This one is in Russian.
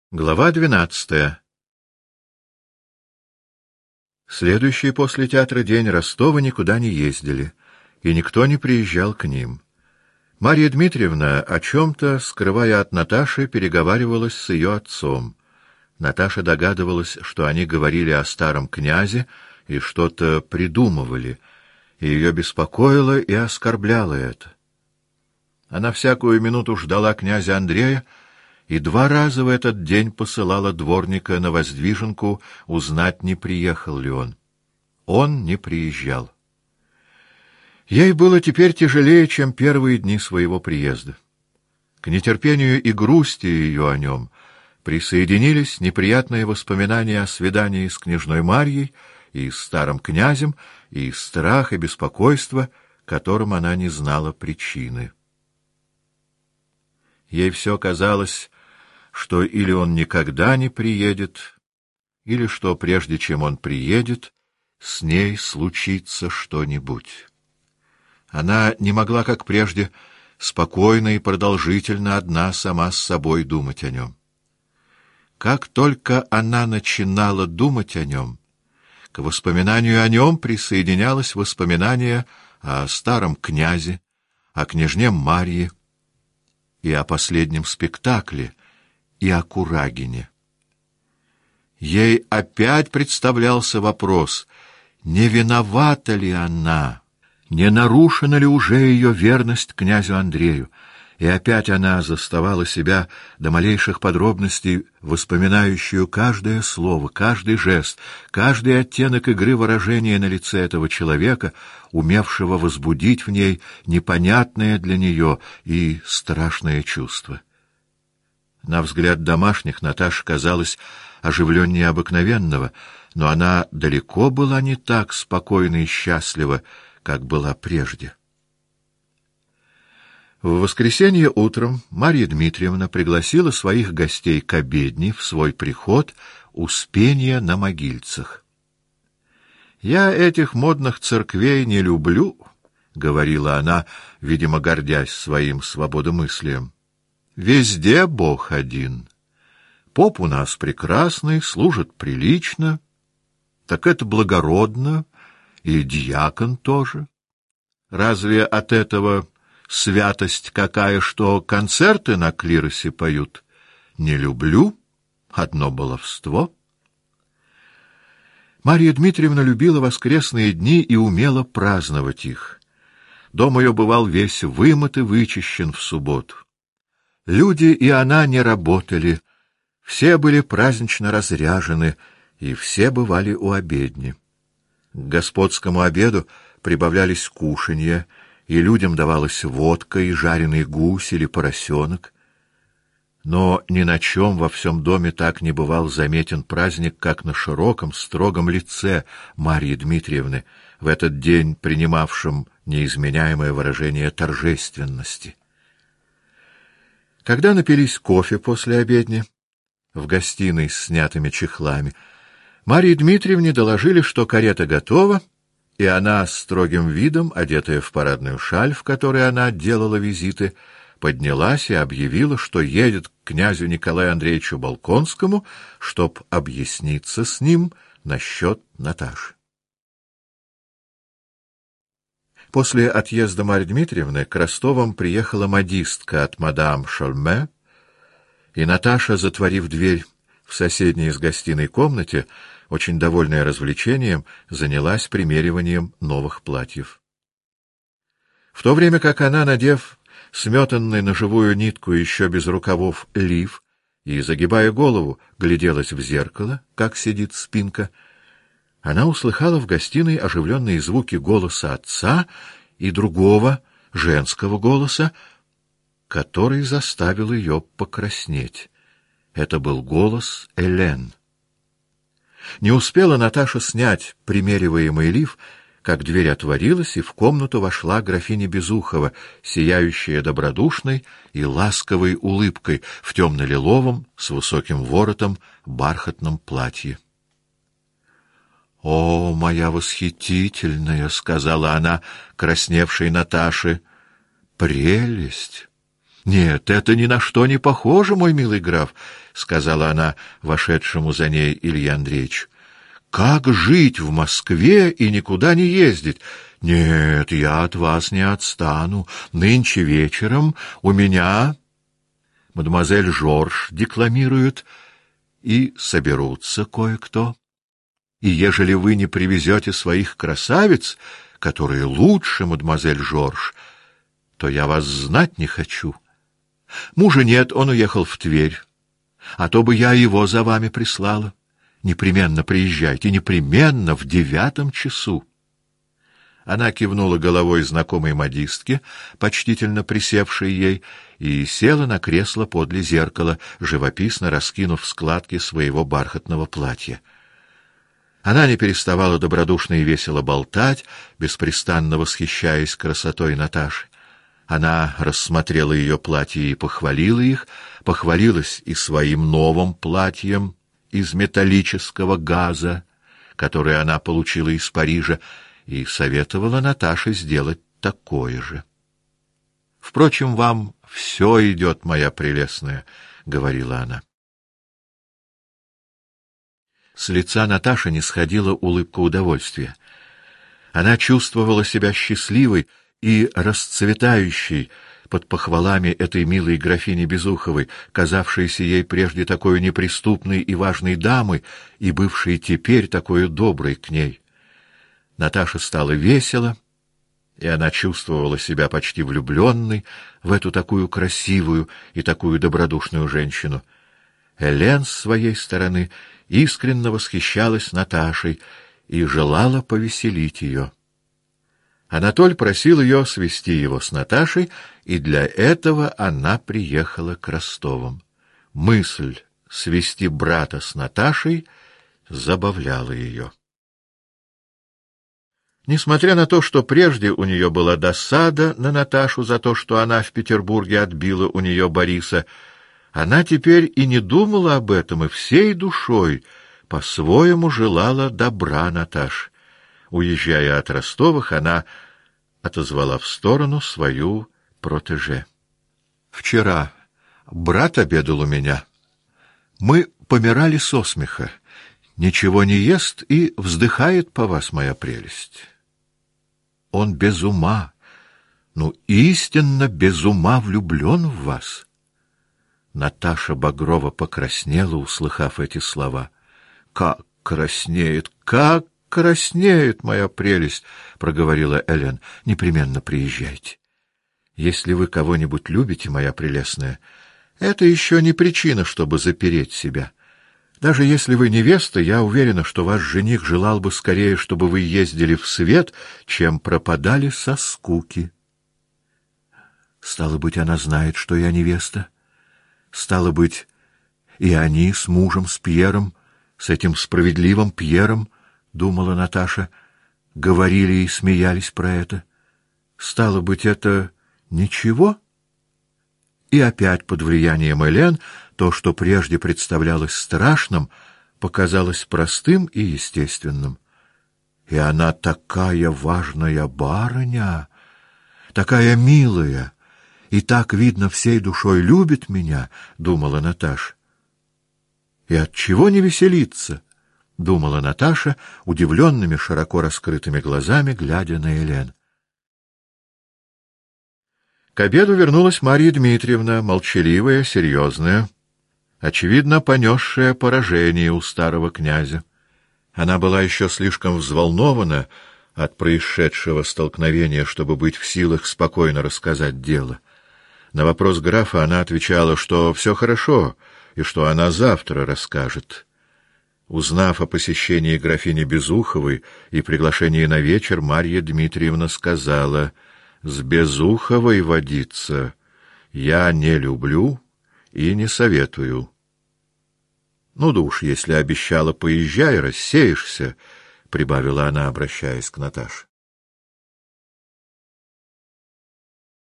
Глава 12. Следующий после театра день Ростова никуда не ездили, и никто не приезжал к ним. Марья Дмитриевна о чем-то, скрывая от Наташи, переговаривалась с ее отцом. Наташа догадывалась, что они говорили о старом князе и что-то придумывали, и ее беспокоило и оскорбляло это. Она всякую минуту ждала князя Андрея, и 2 раза в этот день посылала дворника на Воздвиженку узнать, не приехал ли он. Он не приезжал. Ей было теперь тяжелее, чем первые дни своего приезда. К нетерпению и грусти ее о нем присоединились неприятные воспоминания о свидании с княжной Марьей и с старым князем, и страх и беспокойство, которым она не знала причины. Ей все казалось, что или он никогда не приедет, или что прежде чем он приедет, с ней случится что-нибудь. Она не могла, как прежде, спокойно и продолжительно одна сама с собой думать о нем. Как только она начинала думать о нем, к воспоминанию о нем присоединялось воспоминание о старом князе, о княжне Марье и о последнем спектакле, и о Курагине. Ей опять представлялся вопрос, не виновата ли она, не нарушена ли уже ее верность князю Андрею, и опять она заставала себя до малейших подробностей, воспоминающую каждое слово, каждый жест, каждый оттенок игры выражения на лице этого человека, умевшего возбудить в ней непонятное для нее и страшное чувство. На взгляд домашних Наташа казалась оживленнее обыкновенного, но она далеко была не так спокойна и счастлива, как была прежде. В воскресенье утром Марья Дмитриевна пригласила своих гостей к обедне в свой приход Успенья на Могильцах. «Я этих модных церквей не люблю», — говорила она, видимо, гордясь своим свободомыслием. «Везде Бог один. Поп у нас прекрасный, служит прилично, так это благородно, и дьякон тоже. Разве от этого святость какая, что концерты на клиросе поют? Не люблю, одно баловство». Марья Дмитриевна любила воскресные дни и умела праздновать их. Дом ее бывал весь вымыт и вычищен в субботу. Люди и она не работали, все были празднично разряжены, и все бывали у обедни. К господскому обеду прибавлялись кушанья, и людям давалась водка и жареный гусь или поросенок. Но ни на чем во всем доме так не бывал заметен праздник, как на широком, строгом лице Марьи Дмитриевны, в этот день принимавшем неизменяемое выражение торжественности. Когда напились кофе после обедни, в гостиной с снятыми чехлами, Марье Дмитриевне доложили, что карета готова, и она с строгим видом, одетая в парадную шаль, в которой она делала визиты, поднялась и объявила, что едет к князю Николаю Андреевичу Болконскому, чтоб объясниться с ним насчет Наташи. После отъезда Марьи Дмитриевны к Ростовым приехала модистка от мадам Шольме, и Наташа, затворив дверь в соседней с гостиной комнате, очень довольная развлечением, занялась примериванием новых платьев. В то время как она, надев сметанный на живую нитку еще без рукавов лиф и, загибая голову, гляделась в зеркало, как сидит спинка, она услыхала в гостиной оживленные звуки голоса отца и другого женского голоса, который заставил ее покраснеть. Это был голос Элен. Не успела Наташа снять примериваемый лиф, как дверь отворилась, и в комнату вошла графиня Безухова, сияющая добродушной и ласковой улыбкой в темно-лиловом с высоким воротом бархатном платье. — О, моя восхитительная! — сказала она красневшей Наташе. — Прелесть! Нет, это ни на что не похоже, мой милый граф, — сказала она вошедшему за ней Илье Андреевичу. — Как жить в Москве и никуда не ездить? Нет, я от вас не отстану. Нынче вечером у меня мадемуазель Жорж декламирует, и соберутся кое-кто. И ежели вы не привезете своих красавиц, которые лучше мадемуазель Жорж, то я вас знать не хочу. Мужа нет, он уехал в Тверь, а то бы я его за вами прислала. Непременно приезжайте, непременно в 9 часу. Она кивнула головой знакомой модистке, почтительно присевшей ей, и села на кресло подле зеркала, живописно раскинув складки своего бархатного платья. Она не переставала добродушно и весело болтать, беспрестанно восхищаясь красотой Наташи. Она рассмотрела ее платье и похвалила их, похвалилась и своим новым платьем из металлического газа, которое она получила из Парижа, и советовала Наташе сделать такое же. — Впрочем, вам все идет, моя прелестная, — говорила она. С лица Наташи не сходила улыбка удовольствия. Она чувствовала себя счастливой и расцветающей под похвалами этой милой графини Безуховой, казавшейся ей прежде такой неприступной и важной дамой и бывшей теперь такой доброй к ней. Наташа стала весела, и она чувствовала себя почти влюбленной в эту такую красивую и такую добродушную женщину. Элен, с своей стороны, искренне восхищалась Наташей и желала повеселить ее. Анатоль просил ее свести его с Наташей, и для этого она приехала к Ростовым. Мысль свести брата с Наташей забавляла ее. Несмотря на то, что прежде у нее была досада на Наташу за то, что она в Петербурге отбила у нее Бориса, она теперь и не думала об этом, и всей душой по-своему желала добра Наташе. Уезжая от Ростовых, она отозвала в сторону свою протеже. — Вчера брат обедал у меня. Мы помирали со смеха. Ничего не ест и вздыхает по вас, моя прелесть. Он без ума, ну, истинно без ума влюблен в вас. Наташа Багрова покраснела, услыхав эти слова. — Как краснеет, моя прелесть, — проговорила Элен. — Непременно приезжайте. Если вы кого-нибудь любите, моя прелестная, это еще не причина, чтобы запереть себя. Даже если вы невеста, я уверена, что ваш жених желал бы скорее, чтобы вы ездили в свет, чем пропадали со скуки. Стало быть, она знает, что я невеста. Стало быть, и они с мужем, с Пьером, с этим справедливым Пьером, — думала Наташа, — говорили и смеялись про это. Стало быть, это ничего? И опять под влиянием Элен то, что прежде представлялось страшным, показалось простым и естественным. И она такая важная барыня, такая милая, и так, видно, всей душой любит меня, — думала Наташа. И отчего не веселиться, — думала Наташа, удивленными, широко раскрытыми глазами, глядя на Элен. К обеду вернулась Марья Дмитриевна, молчаливая, серьезная, очевидно, понесшая поражение у старого князя. Она была еще слишком взволнована от происшедшего столкновения, чтобы быть в силах спокойно рассказать дело. На вопрос графа она отвечала, что все хорошо, и что она завтра расскажет. Узнав о посещении графини Безуховой и приглашении на вечер, Марья Дмитриевна сказала: «С Безуховой водиться я не люблю и не советую». «Ну да уж, если обещала, поезжай, рассеешься», — прибавила она, обращаясь к Наташе.